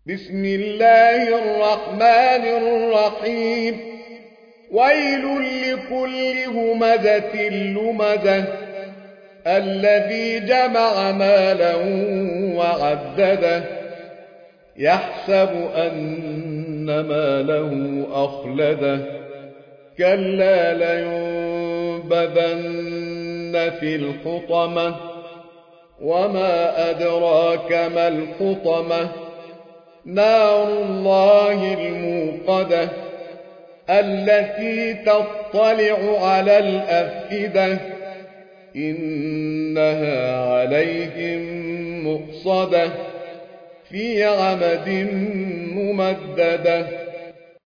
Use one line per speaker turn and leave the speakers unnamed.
بسم الله الرحمن الرحيم. ويل لكل همزة لمزة الذي جمع مالا وعدده يحسب أن ماله أخلده كلا لينبذن في الحطمة وما أدراك ما الحطمة نار الله الموقدة التي تطلع على الأفئدة إنها عليهم مؤصدة في عمد ممددة.